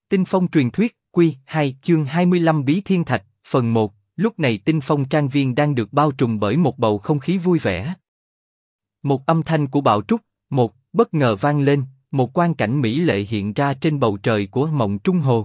Tinh Phong truyền thuyết, Quy 2 chương 25 Bí Thiên Thạch, phần 1, lúc này Tinh Phong trang viên đang được bao trùm bởi một bầu không khí vui vẻ. Một âm thanh của bạo trúc, bất ngờ vang lên, một quang cảnh mỹ lệ hiện ra trên bầu trời của Mộng Trung Hồ.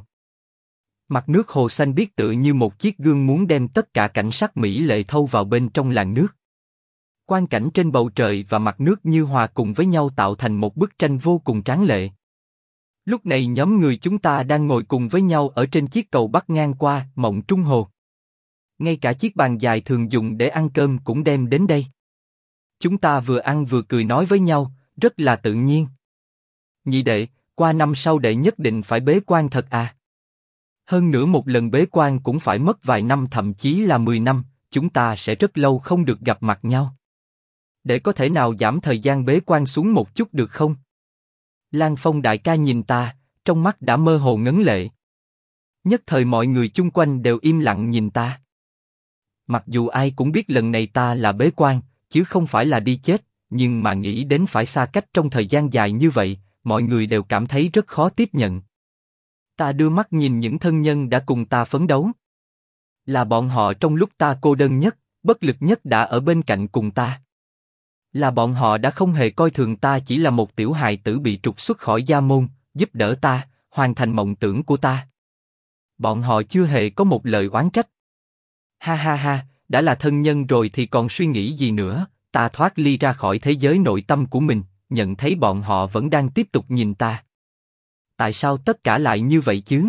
Mặt nước hồ xanh biếc tựa như một chiếc gương muốn đem tất cả cảnh sắc mỹ lệ thâu vào bên trong làn nước. Quang cảnh trên bầu trời và mặt nước như hòa cùng với nhau tạo thành một bức tranh vô cùng tráng lệ. Lúc này nhóm người chúng ta đang ngồi cùng với nhau ở trên chiếc cầu bắc ngang qua Mộng Trung Hồ. Ngay cả chiếc bàn dài thường dùng để ăn cơm cũng đem đến đây. Chúng ta vừa ăn vừa cười nói với nhau, rất là tự nhiên. Nhị đệ, qua năm sau đệ nhất định phải bế quan thật à? Hơn nữa một lần bế quan cũng phải mất vài năm thậm chí là 10 năm, chúng ta sẽ rất lâu không được gặp mặt nhau. Để có thể nào giảm thời gian bế quan xuống một chút được không? Lan Phong đại ca nhìn ta, trong mắt đã mơ hồ ngấn lệ. Nhất thời mọi người chung quanh đều im lặng nhìn ta. Mặc dù ai cũng biết lần này ta là bế quan, chứ không phải là đi chết, nhưng mà nghĩ đến phải xa cách trong thời gian dài như vậy, mọi người đều cảm thấy rất khó tiếp nhận. Ta đưa mắt nhìn những thân nhân đã cùng ta phấn đấu. Là bọn họ trong lúc ta cô đơn nhất, bất lực nhất đã ở bên cạnh cùng ta. Là bọn họ đã không hề coi thường ta chỉ là một tiểu hài tử bị trục xuất khỏi gia môn, giúp đỡ ta, hoàn thành mộng tưởng của ta. Bọn họ chưa hề có một lời oán trách. Ha ha ha, đã là thân nhân rồi thì còn suy nghĩ gì nữa, ta thoát ly ra khỏi thế giới nội tâm của mình, nhận thấy bọn họ vẫn đang tiếp tục nhìn ta. Tại sao tất cả lại như vậy chứ?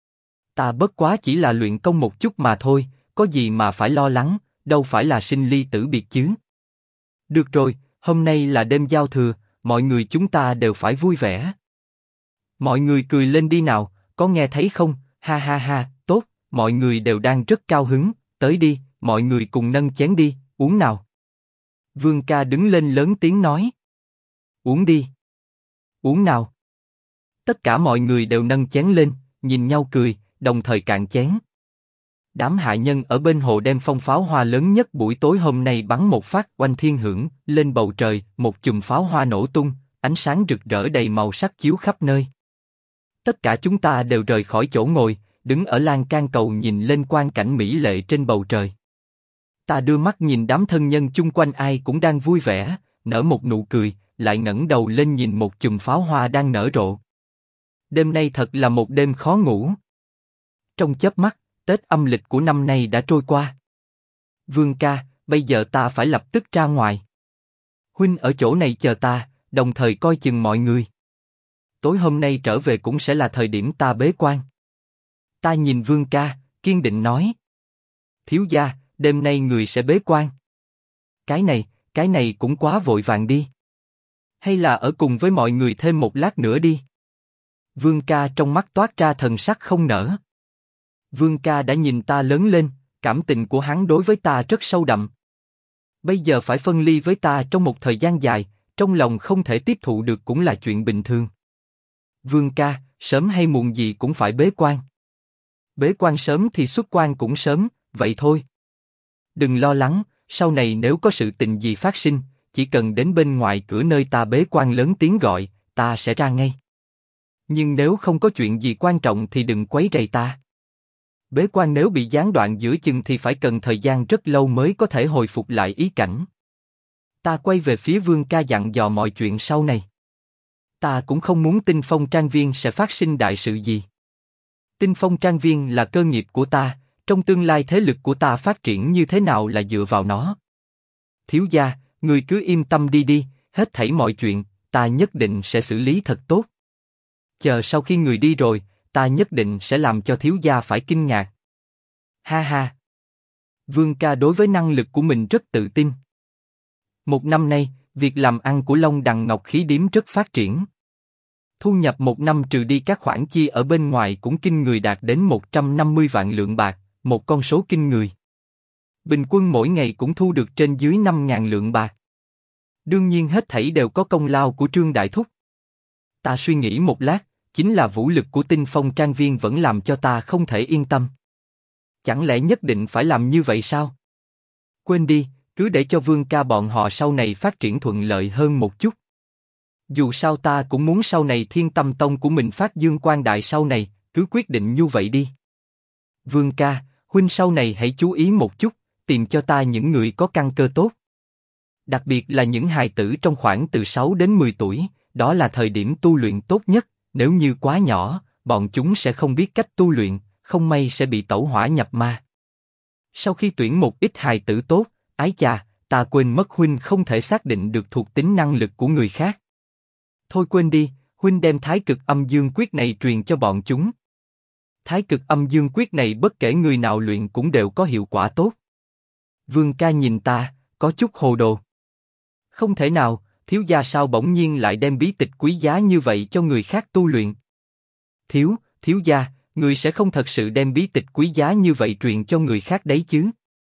Ta bất quá chỉ là luyện công một chút mà thôi, có gì mà phải lo lắng, đâu phải là sinh ly tử biệt chứ. Được rồi, hôm nay là đêm giao thừa, mọi người chúng ta đều phải vui vẻ. Mọi người cười lên đi nào, có nghe thấy không? Ha ha ha, tốt, mọi người đều đang rất cao hứng, tới đi, mọi người cùng nâng chén đi, uống nào. Vương ca đứng lên lớn tiếng nói. Uống đi. Uống nào. Tất cả mọi người đều nâng chén lên, nhìn nhau cười, đồng thời cạn chén. Đám hạ nhân ở bên hồ đem phong pháo hoa lớn nhất buổi tối hôm nay bắn một phát oanh thiên hưởng lên bầu trời, một chùm pháo hoa nổ tung, ánh sáng rực rỡ đầy màu sắc chiếu khắp nơi. Tất cả chúng ta đều rời khỏi chỗ ngồi, đứng ở lan can cầu nhìn lên quang cảnh mỹ lệ trên bầu trời. Ta đưa mắt nhìn đám thân nhân chung quanh ai cũng đang vui vẻ, nở một nụ cười, lại ngẩng đầu lên nhìn một chùm pháo hoa đang nở rộ. Đêm nay thật là một đêm khó ngủ. Trong chớp mắt, Tết âm lịch của năm nay đã trôi qua. Vương ca, bây giờ ta phải lập tức ra ngoài. Huynh ở chỗ này chờ ta, đồng thời coi chừng mọi người. Tối hôm nay trở về cũng sẽ là thời điểm ta bế quan. Ta nhìn Vương ca, kiên định nói. Thiếu gia, đêm nay người sẽ bế quan. Cái này cũng quá vội vàng đi. Hay là ở cùng với mọi người thêm một lát nữa đi. Vương ca trong mắt toát ra thần sắc không nỡ. Vương ca đã nhìn ta lớn lên, cảm tình của hắn đối với ta rất sâu đậm. Bây giờ phải phân ly với ta trong một thời gian dài, trong lòng không thể tiếp thụ được cũng là chuyện bình thường. Vương ca, sớm hay muộn gì cũng phải bế quan. Bế quan sớm thì xuất quan cũng sớm, vậy thôi. Đừng lo lắng, sau này nếu có sự tình gì phát sinh, chỉ cần đến bên ngoài cửa nơi ta bế quan lớn tiếng gọi, ta sẽ ra ngay. Nhưng nếu không có chuyện gì quan trọng thì đừng quấy rầy ta. Bế quan nếu bị gián đoạn giữa chừng thì phải cần thời gian rất lâu mới có thể hồi phục lại ý cảnh. Ta quay về phía Vương ca dặn dò mọi chuyện sau này. Ta cũng không muốn Tinh Phong trang viên sẽ phát sinh đại sự gì. Tinh Phong trang viên là cơ nghiệp của ta, trong tương lai thế lực của ta phát triển như thế nào là dựa vào nó. Thiếu gia, người cứ yên tâm đi đi, hết thảy mọi chuyện, ta nhất định sẽ xử lý thật tốt. Chờ sau khi người đi rồi, ta nhất định sẽ làm cho thiếu gia phải kinh ngạc. Ha ha. Vương ca đối với năng lực của mình rất tự tin. Một năm nay, việc làm ăn của Long Đằng Ngọc Khí Điếm rất phát triển. Thu nhập một năm trừ đi các khoản chi ở bên ngoài cũng kinh người đạt đến 150 vạn lượng bạc, một con số kinh người. Bình quân mỗi ngày cũng thu được trên dưới 5.000 lượng bạc. Đương nhiên hết thảy đều có công lao của Trương Đại Thúc. Ta suy nghĩ một lát, chính là vũ lực của Tinh Phong trang viên vẫn làm cho ta không thể yên tâm. Chẳng lẽ nhất định phải làm như vậy sao? Quên đi, cứ để cho Vương ca bọn họ sau này phát triển thuận lợi hơn một chút. Dù sao ta cũng muốn sau này Thiên Tâm Tông của mình phát dương quang đại sau này, cứ quyết định như vậy đi. Vương ca, huynh sau này hãy chú ý một chút, tìm cho ta những người có căn cơ tốt. Đặc biệt là những hài tử trong khoảng từ 6 đến 10 tuổi, đó là thời điểm tu luyện tốt nhất, nếu như quá nhỏ, bọn chúng sẽ không biết cách tu luyện, không may sẽ bị tẩu hỏa nhập ma. Sau khi tuyển một ít hài tử tốt, ái chà, ta quên mất huynh không thể xác định được thuộc tính năng lực của người khác. Thôi quên đi, huynh đem Thái Cực Âm Dương Quyết này truyền cho bọn chúng. Thái Cực Âm Dương Quyết này bất kể người nào luyện cũng đều có hiệu quả tốt. Vương ca nhìn ta, có chút hồ đồ. Không thể nào, thiếu gia sao bỗng nhiên lại đem bí tịch quý giá như vậy cho người khác tu luyện? Thiếu gia, người sẽ không thật sự đem bí tịch quý giá như vậy truyền cho người khác đấy chứ?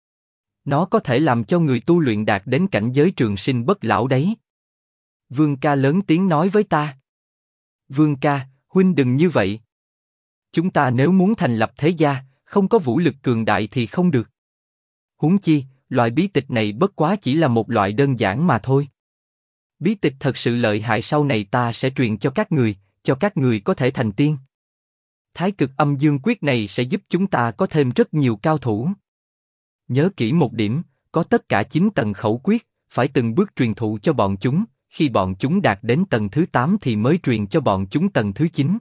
Nó có thể làm cho người tu luyện đạt đến cảnh giới trường sinh bất lão đấy. Vương ca lớn tiếng nói với ta. Vương ca, huynh đừng như vậy. Chúng ta nếu muốn thành lập thế gia, không có vũ lực cường đại thì không được. Huống chi, loại bí tịch này bất quá chỉ là một loại đơn giản mà thôi. Bí tịch thật sự lợi hại sau này ta sẽ truyền cho các người có thể thành tiên. Thái Cực Âm Dương Quyết này sẽ giúp chúng ta có thêm rất nhiều cao thủ. Nhớ kỹ một điểm, có tất cả 9 tầng khẩu quyết, phải từng bước truyền thụ cho bọn chúng, khi bọn chúng đạt đến tầng thứ 8 thì mới truyền cho bọn chúng tầng thứ 9.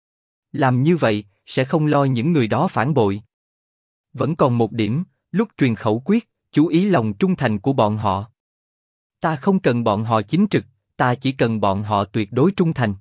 Làm như vậy, sẽ không lo những người đó phản bội. Vẫn còn một điểm, lúc truyền khẩu quyết, chú ý lòng trung thành của bọn họ. Ta không cần bọn họ chính trực, ta chỉ cần bọn họ tuyệt đối trung thành.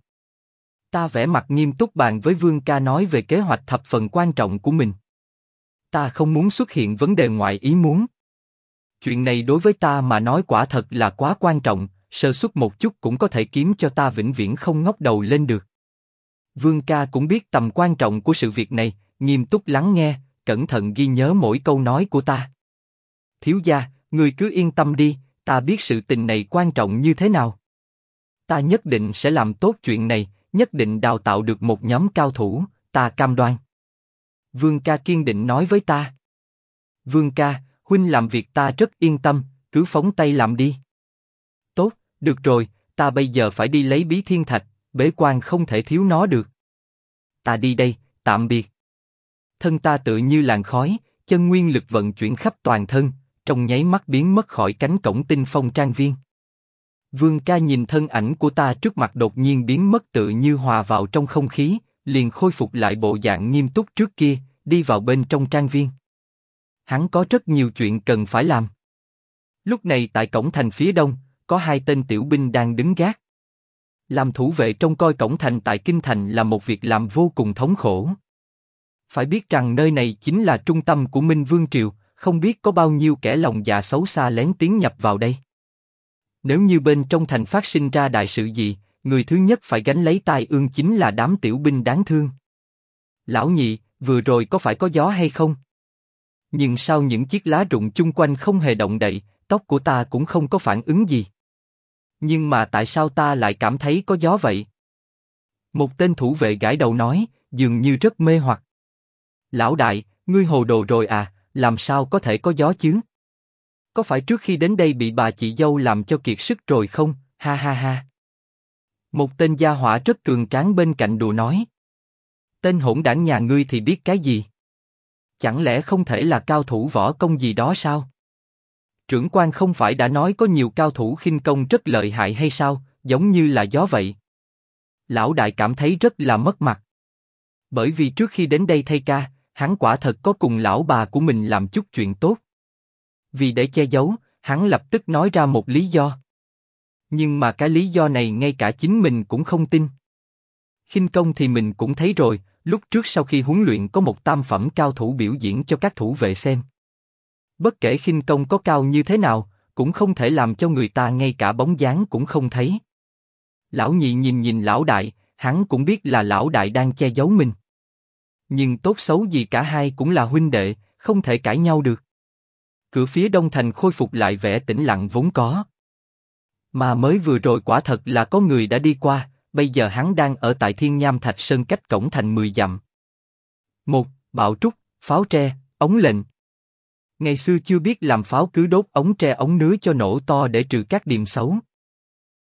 Ta vẻ mặt nghiêm túc bàn với Vương ca nói về kế hoạch thập phần quan trọng của mình. Ta không muốn xuất hiện vấn đề ngoài ý muốn. Chuyện này đối với ta mà nói quả thật là quá quan trọng, sơ suất một chút cũng có thể kiếm cho ta vĩnh viễn không ngóc đầu lên được. Vương ca cũng biết tầm quan trọng của sự việc này, nghiêm túc lắng nghe, cẩn thận ghi nhớ mỗi câu nói của ta. Thiếu gia, người cứ yên tâm đi, ta biết sự tình này quan trọng như thế nào. Ta nhất định sẽ làm tốt chuyện này, nhất định đào tạo được một nhóm cao thủ, ta cam đoan. Vương ca kiên định nói với ta. Vương ca, huynh làm việc ta rất yên tâm, cứ phóng tay làm đi. Tốt, được rồi, ta bây giờ phải đi lấy Bí Thiên Thạch, bế quan không thể thiếu nó được. Ta đi đây, tạm biệt. Thân ta tự như làn khói, chân nguyên lực vận chuyển khắp toàn thân, trong nháy mắt biến mất khỏi cánh cổng Tinh Phong Trang Viên. Vương ca nhìn thân ảnh của ta trước mặt đột nhiên biến mất tự như hòa vào trong không khí, liền khôi phục lại bộ dạng nghiêm túc trước kia, đi vào bên trong trang viên. Hắn có rất nhiều chuyện cần phải làm. Lúc này tại cổng thành phía đông, có 2 tên tiểu binh đang đứng gác. Làm thủ vệ trông coi cổng thành tại kinh thành là một việc làm vô cùng thống khổ. Phải biết rằng nơi này chính là trung tâm của Minh Vương Triều, không biết có bao nhiêu kẻ lòng dạ xấu xa lén tiến nhập vào đây. Nếu như bên trong thành phát sinh ra đại sự gì, người thứ nhất phải gánh lấy tai ương chính là đám tiểu binh đáng thương. Lão nhị, vừa rồi có phải có gió hay không? Nhưng sao những chiếc lá rụng chung quanh không hề động đậy, tóc của ta cũng không có phản ứng gì. Nhưng mà tại sao ta lại cảm thấy có gió vậy? Một tên thủ vệ gãi đầu nói, dường như rất mê hoặc. Lão đại, ngươi hồ đồ rồi à, làm sao có thể có gió chứ? Có phải trước khi đến đây bị bà chị dâu làm cho kiệt sức rồi không? Ha ha ha. Một tên gia hỏa rất cường tráng bên cạnh đùa nói. Tên hỗn đảng nhà ngươi thì biết cái gì? Chẳng lẽ không thể là cao thủ võ công gì đó sao? Trưởng quan không phải đã nói có nhiều cao thủ khinh công rất lợi hại hay sao, giống như là gió vậy. Lão đại cảm thấy rất là mất mặt. Bởi vì trước khi đến đây thay ca, hắn quả thật có cùng lão bà của mình làm chút chuyện tốt. Vì để che giấu, hắn lập tức nói ra một lý do. Nhưng mà cái lý do này ngay cả chính mình cũng không tin. Khinh công thì mình cũng thấy rồi, lúc trước sau khi huấn luyện có một tam phẩm cao thủ biểu diễn cho các thủ vệ xem. Bất kể khinh công có cao như thế nào, cũng không thể làm cho người ta ngay cả bóng dáng cũng không thấy. Lão nhị nhìn lão đại, hắn cũng biết là lão đại đang che giấu mình. Nhưng tốt xấu gì cả hai cũng là huynh đệ, không thể cãi nhau được. Cửa phía đông thành khôi phục lại vẻ tĩnh lặng vốn có. Mà mới vừa rồi quả thật là có người đã đi qua, bây giờ hắn đang ở tại Thiên Nham Thạch Sơn cách cổng thành 10 dặm. 1. Bạo trúc, pháo tre, ống lệnh. Ngày xưa chưa biết làm pháo cứ đốt ống tre ống nứa cho nổ to để trừ các điềm xấu.